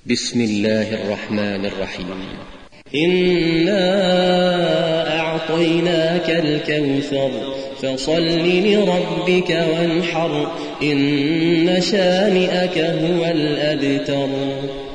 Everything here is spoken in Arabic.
بسم الله الرحمن الرحيم. إنا أعطيناك الكوثر فصل لربك وانحر إن شانئك هو الأبتر.